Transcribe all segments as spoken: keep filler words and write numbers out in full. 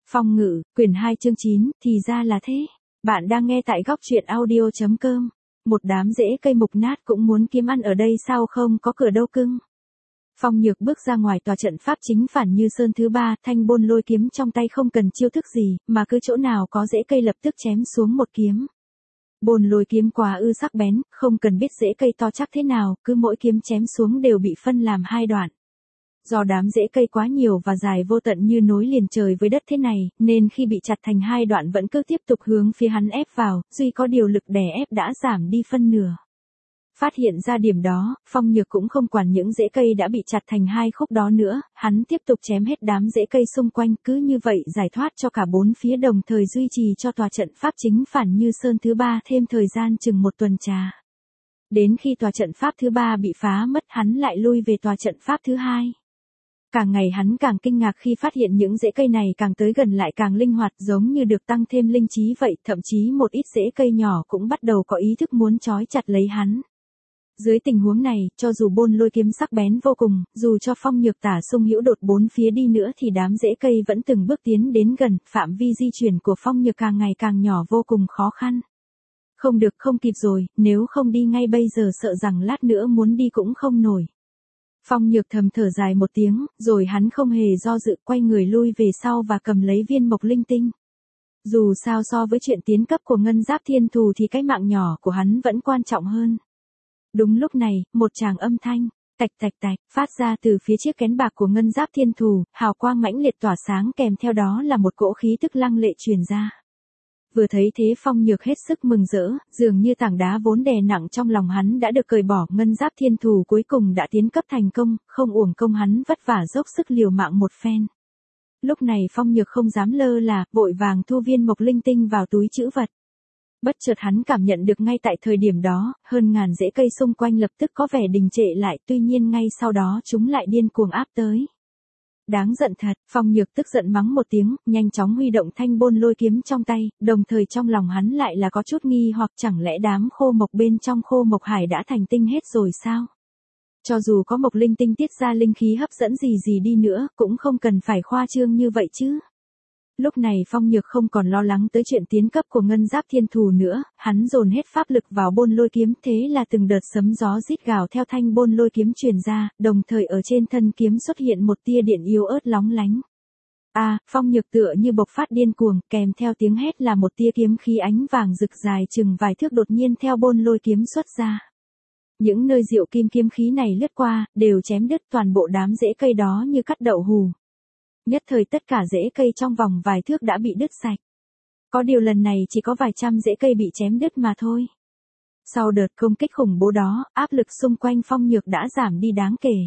Phong ngữ, quyển hai chương chín, thì ra là thế. Bạn đang nghe tại góc truyện audio.com. Một đám rễ cây mục nát cũng muốn kiếm ăn ở đây sao không có cửa đâu cưng. Phong Nhược bước ra ngoài tòa trận pháp chính phản Như Sơn thứ ba, thanh bôn lôi kiếm trong tay không cần chiêu thức gì, mà cứ chỗ nào có rễ cây lập tức chém xuống một kiếm. Bôn lôi kiếm quá ư sắc bén, không cần biết rễ cây to chắc thế nào, cứ mỗi kiếm chém xuống đều bị phân làm hai đoạn. Do đám rễ cây quá nhiều và dài vô tận như nối liền trời với đất thế này, nên khi bị chặt thành hai đoạn vẫn cứ tiếp tục hướng phía hắn ép vào, duy có điều lực đè ép đã giảm đi phân nửa. Phát hiện ra điểm đó, Phong Nhược cũng không quản những rễ cây đã bị chặt thành hai khúc đó nữa, hắn tiếp tục chém hết đám rễ cây xung quanh, cứ như vậy giải thoát cho cả bốn phía, đồng thời duy trì cho tòa trận pháp chính phản Như Sơn thứ ba thêm thời gian chừng một tuần trà. Đến khi tòa trận pháp thứ ba bị phá mất, hắn lại lui về tòa trận pháp thứ hai. Càng ngày hắn càng kinh ngạc khi phát hiện những rễ cây này càng tới gần lại càng linh hoạt, giống như được tăng thêm linh trí vậy, thậm chí một ít rễ cây nhỏ cũng bắt đầu có ý thức muốn trói chặt lấy hắn. Dưới tình huống này, cho dù bôn lôi kiếm sắc bén vô cùng, dù cho Phong Nhược tả xung hữu đột bốn phía đi nữa thì đám rễ cây vẫn từng bước tiến đến gần, phạm vi di chuyển của Phong Nhược càng ngày càng nhỏ vô cùng khó khăn. Không được, không kịp rồi, nếu không đi ngay bây giờ sợ rằng lát nữa muốn đi cũng không nổi. Phong Nhược thầm thở dài một tiếng, rồi hắn không hề do dự, quay người lui về sau và cầm lấy viên mộc linh tinh. Dù sao so với chuyện tiến cấp của ngân giáp thiên thù thì cái mạng nhỏ của hắn vẫn quan trọng hơn. Đúng lúc này, một tràng âm thanh, tạch tạch tạch, phát ra từ phía chiếc kén bạc của ngân giáp thiên thù, hào quang mãnh liệt tỏa sáng, kèm theo đó là một cỗ khí tức lăng lệ truyền ra. Vừa thấy thế Phong Nhược hết sức mừng rỡ, dường như tảng đá vốn đè nặng trong lòng hắn đã được cởi bỏ, ngân giáp thiên thù cuối cùng đã tiến cấp thành công, không uổng công hắn vất vả dốc sức liều mạng một phen. Lúc này Phong Nhược không dám lơ là, vội vàng thu viên mộc linh tinh vào túi trữ vật. Bất chợt hắn cảm nhận được ngay tại thời điểm đó, hơn ngàn rễ cây xung quanh lập tức có vẻ đình trệ lại, tuy nhiên ngay sau đó chúng lại điên cuồng áp tới. Đáng giận thật, Phong Nhược tức giận mắng một tiếng, nhanh chóng huy động thanh bôn lôi kiếm trong tay, đồng thời trong lòng hắn lại là có chút nghi hoặc, chẳng lẽ đám khô mộc bên trong khô mộc hải đã thành tinh hết rồi sao? Cho dù có mộc linh tinh tiết ra linh khí hấp dẫn gì gì đi nữa, cũng không cần phải khoa trương như vậy chứ. Lúc này Phong Nhược không còn lo lắng tới chuyện tiến cấp của ngân giáp thiên thù nữa, hắn dồn hết pháp lực vào bôn lôi kiếm, thế là từng đợt sấm gió rít gào theo thanh bôn lôi kiếm truyền ra, đồng thời ở trên thân kiếm xuất hiện một tia điện yếu ớt lóng lánh. A, à, Phong Nhược tựa như bộc phát điên cuồng, kèm theo tiếng hét là một tia kiếm khí ánh vàng rực dài chừng vài thước đột nhiên theo bôn lôi kiếm xuất ra. Những nơi diệu kim kiếm khí này lướt qua, đều chém đứt toàn bộ đám rễ cây đó như cắt đậu hù. Nhất thời tất cả rễ cây trong vòng vài thước đã bị đứt sạch. Có điều lần này chỉ có vài trăm rễ cây bị chém đứt mà thôi. Sau đợt công kích khủng bố đó, áp lực xung quanh Phong Nhược đã giảm đi đáng kể.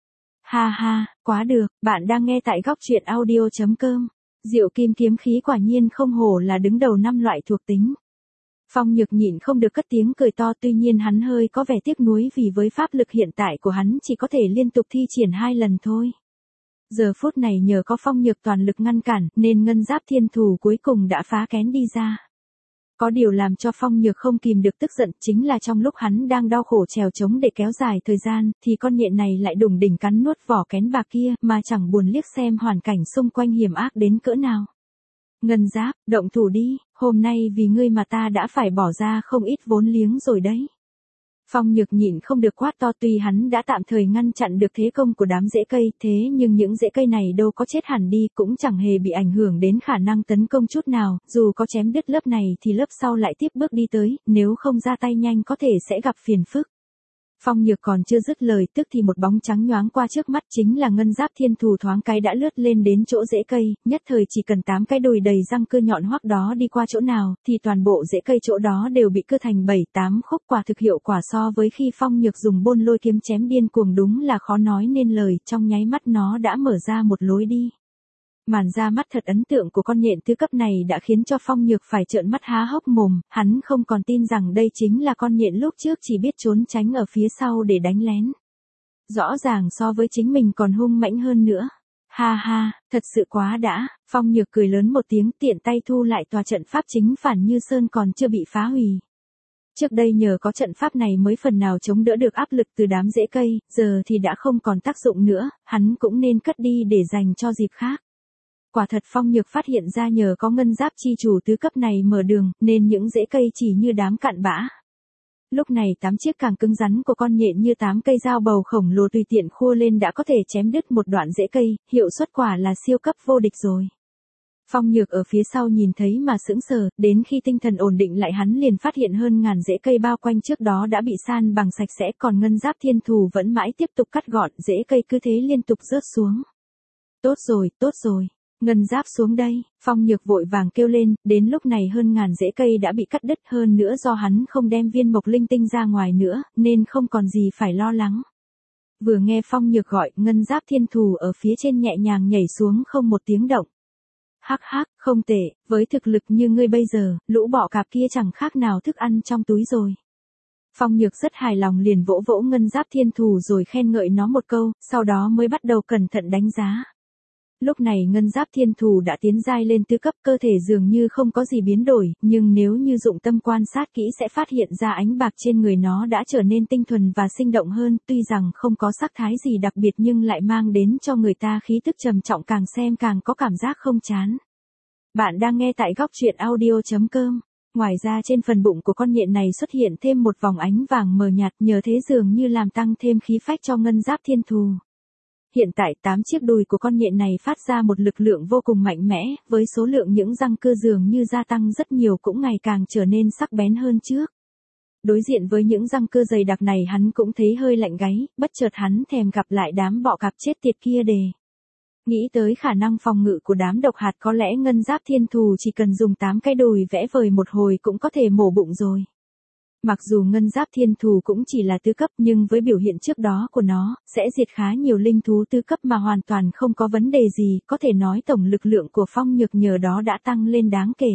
Ha ha, quá được, bạn đang nghe tại góc truyện audio.com. Diệu kim kiếm khí quả nhiên không hổ là đứng đầu năm loại thuộc tính. Phong Nhược nhịn không được cất tiếng cười to, tuy nhiên hắn hơi có vẻ tiếc nuối vì với pháp lực hiện tại của hắn chỉ có thể liên tục thi triển hai lần thôi. Giờ phút này nhờ có Phong Nhược toàn lực ngăn cản, nên ngân giáp thiên thù cuối cùng đã phá kén đi ra. Có điều làm cho Phong Nhược không kìm được tức giận chính là trong lúc hắn đang đau khổ trèo trống để kéo dài thời gian, thì con nhện này lại đùng đỉnh cắn nuốt vỏ kén bạc kia, mà chẳng buồn liếc xem hoàn cảnh xung quanh hiểm ác đến cỡ nào. Ngân giáp, động thủ đi, hôm nay vì ngươi mà ta đã phải bỏ ra không ít vốn liếng rồi đấy. Phong Nhược nhịn không được quát to, tuy hắn đã tạm thời ngăn chặn được thế công của đám rễ cây, thế nhưng những rễ cây này đâu có chết hẳn đi, cũng chẳng hề bị ảnh hưởng đến khả năng tấn công chút nào, dù có chém đứt lớp này thì lớp sau lại tiếp bước đi tới, nếu không ra tay nhanh có thể sẽ gặp phiền phức. Phong Nhược còn chưa dứt lời tức thì một bóng trắng nhoáng qua trước mắt, chính là ngân giáp thiên thù, thoáng cái đã lướt lên đến chỗ rễ cây, nhất thời chỉ cần tám cái đùi đầy răng cưa nhọn hoắc đó đi qua chỗ nào, thì toàn bộ rễ cây chỗ đó đều bị cưa thành bảy tám khúc, quả thực hiệu quả so với khi Phong Nhược dùng bôn lôi kiếm chém điên cuồng đúng là khó nói nên lời, trong nháy mắt nó đã mở ra một lối đi. Màn ra mắt thật ấn tượng của con nhện thứ cấp này đã khiến cho Phong Nhược phải trợn mắt há hốc mồm, hắn không còn tin rằng đây chính là con nhện lúc trước chỉ biết trốn tránh ở phía sau để đánh lén. Rõ ràng so với chính mình còn hung mãnh hơn nữa. Ha ha, thật sự quá đã, Phong Nhược cười lớn một tiếng, tiện tay thu lại tòa trận pháp chính phản Như Sơn còn chưa bị phá hủy. Trước đây nhờ có trận pháp này mới phần nào chống đỡ được áp lực từ đám rễ cây, giờ thì đã không còn tác dụng nữa, hắn cũng nên cất đi để dành cho dịp khác. quả thật Phong Nhược phát hiện ra nhờ có ngân giáp chi chủ tứ cấp này mở đường, nên những rễ cây chỉ như đám cặn bã. Lúc này tám chiếc càng cứng rắn của con nhện như tám cây dao bầu khổng lồ tùy tiện khua lên đã có thể chém đứt một đoạn rễ cây, hiệu suất quả là siêu cấp vô địch rồi. Phong Nhược ở phía sau nhìn thấy mà sững sờ, đến khi tinh thần ổn định lại hắn liền phát hiện hơn ngàn rễ cây bao quanh trước đó đã bị san bằng sạch sẽ, còn ngân giáp thiên thù vẫn mãi tiếp tục cắt gọn, rễ cây cứ thế liên tục rớt xuống. Tốt rồi, tốt rồi, ngân giáp xuống đây, Phong Nhược vội vàng kêu lên, đến lúc này hơn ngàn rễ cây đã bị cắt đứt, hơn nữa do hắn không đem viên mộc linh tinh ra ngoài nữa, nên không còn gì phải lo lắng. Vừa nghe Phong Nhược gọi, ngân giáp thiên thù ở phía trên nhẹ nhàng nhảy xuống không một tiếng động. Hắc hắc, không tệ, với thực lực như ngươi bây giờ, lũ bọ cạp kia chẳng khác nào thức ăn trong túi rồi. Phong Nhược rất hài lòng liền vỗ vỗ ngân giáp thiên thù rồi khen ngợi nó một câu, sau đó mới bắt đầu cẩn thận đánh giá. Lúc này ngân giáp thiên thù đã tiến giai lên tứ cấp, cơ thể dường như không có gì biến đổi, nhưng nếu như dụng tâm quan sát kỹ sẽ phát hiện ra ánh bạc trên người nó đã trở nên tinh thuần và sinh động hơn, tuy rằng không có sắc thái gì đặc biệt nhưng lại mang đến cho người ta khí tức trầm trọng, càng xem càng có cảm giác không chán. Bạn đang nghe tại góc truyện audio chấm com. Ngoài ra trên phần bụng của con nhện này xuất hiện thêm một vòng ánh vàng mờ nhạt, nhờ thế dường như làm tăng thêm khí phách cho ngân giáp thiên thù. Hiện tại tám chiếc đùi của con nhện này phát ra một lực lượng vô cùng mạnh mẽ, với số lượng những răng cưa dường như gia tăng rất nhiều, cũng ngày càng trở nên sắc bén hơn trước. Đối diện với những răng cưa dày đặc này hắn cũng thấy hơi lạnh gáy, bất chợt hắn thèm gặp lại đám bọ cạp chết tiệt kia đề. Nghĩ tới khả năng phòng ngự của đám độc hạt, có lẽ ngân giáp thiên thù chỉ cần dùng tám cái đùi vẽ vời một hồi cũng có thể mổ bụng rồi. Mặc dù ngân giáp thiên thù cũng chỉ là tứ cấp nhưng với biểu hiện trước đó của nó, sẽ diệt khá nhiều linh thú tứ cấp mà hoàn toàn không có vấn đề gì, có thể nói tổng lực lượng của Phong Nhược nhờ đó đã tăng lên đáng kể.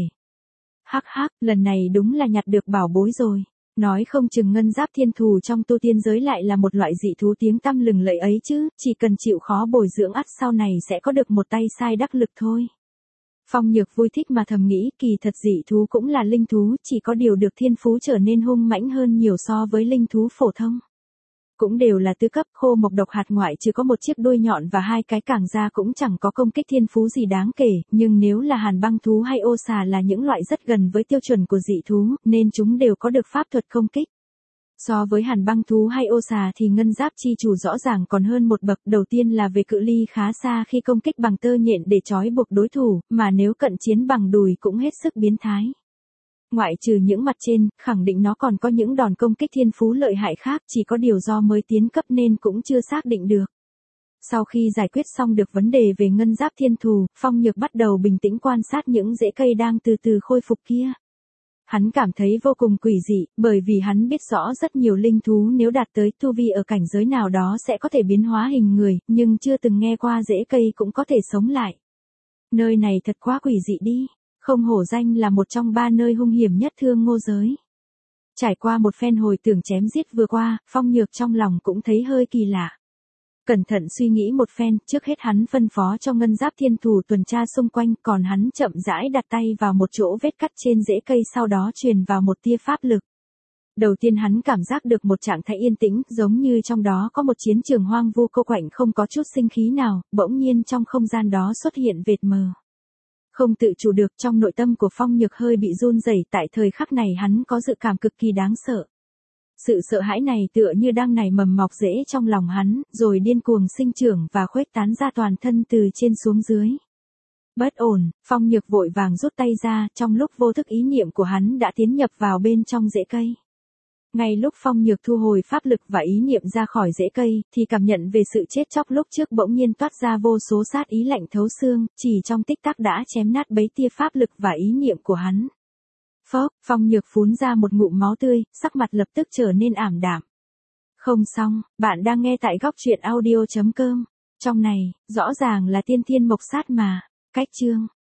Hắc hắc, lần này đúng là nhặt được bảo bối rồi. Nói không chừng ngân giáp thiên thù trong tu tiên giới lại là một loại dị thú tiếng tăm lừng lẫy ấy chứ, chỉ cần chịu khó bồi dưỡng ắt sau này sẽ có được một tay sai đắc lực thôi. Phong Nhược vui thích mà thầm nghĩ, kỳ thật dị thú cũng là linh thú, chỉ có điều được thiên phú trở nên hung mãnh hơn nhiều so với linh thú phổ thông. Cũng đều là tứ cấp, khô mộc độc hạt ngoại trừ có một chiếc đuôi nhọn và hai cái cảng da cũng chẳng có công kích thiên phú gì đáng kể, nhưng nếu là hàn băng thú hay ô xà là những loại rất gần với tiêu chuẩn của dị thú, nên chúng đều có được pháp thuật công kích. So với hàn băng thú hay ô xà thì ngân giáp chi chủ rõ ràng còn hơn một bậc, đầu tiên là về cự ly khá xa khi công kích bằng tơ nhện để trói buộc đối thủ, mà nếu cận chiến bằng đùi cũng hết sức biến thái. Ngoại trừ những mặt trên, khẳng định nó còn có những đòn công kích thiên phú lợi hại khác, chỉ có điều do mới tiến cấp nên cũng chưa xác định được. Sau khi giải quyết xong được vấn đề về ngân giáp thiên thù, Phong Nhược bắt đầu bình tĩnh quan sát những rễ cây đang từ từ khôi phục kia. Hắn cảm thấy vô cùng quỷ dị, bởi vì hắn biết rõ rất nhiều linh thú nếu đạt tới tu vi ở cảnh giới nào đó sẽ có thể biến hóa hình người, nhưng chưa từng nghe qua rễ cây cũng có thể sống lại. Nơi này thật quá quỷ dị đi, không hổ danh là một trong ba nơi hung hiểm nhất Thương Ngô giới. Trải qua một phen hồi tưởng chém giết vừa qua, Phong Nhược trong lòng cũng thấy hơi kỳ lạ. Cẩn thận suy nghĩ một phen, trước hết hắn phân phó cho ngân giáp thiên thù tuần tra xung quanh, còn hắn chậm rãi đặt tay vào một chỗ vết cắt trên rễ cây, sau đó truyền vào một tia pháp lực. Đầu tiên hắn cảm giác được một trạng thái yên tĩnh, giống như trong đó có một chiến trường hoang vu cô quạnh không có chút sinh khí nào, bỗng nhiên trong không gian đó xuất hiện vệt mờ. Không tự chủ được, trong nội tâm của Phong Nhược hơi bị run rẩy, tại thời khắc này hắn có dự cảm cực kỳ đáng sợ. Sự sợ hãi này tựa như đang nảy mầm mọc rễ trong lòng hắn, rồi điên cuồng sinh trưởng và khuếch tán ra toàn thân từ trên xuống dưới. Bất ổn, Phong Nhược vội vàng rút tay ra, trong lúc vô thức ý niệm của hắn đã tiến nhập vào bên trong rễ cây. Ngay lúc Phong Nhược thu hồi pháp lực và ý niệm ra khỏi rễ cây, thì cảm nhận về sự chết chóc lúc trước bỗng nhiên toát ra vô số sát ý lạnh thấu xương, chỉ trong tích tắc đã chém nát bấy tia pháp lực và ý niệm của hắn. Phốc, Phong Nhược phun ra một ngụm máu tươi, sắc mặt lập tức trở nên ảm đạm. Không xong, bạn đang nghe tại góc truyện audio chấm com. Trong này, rõ ràng là tiên thiên mộc sát mà. Cách chương.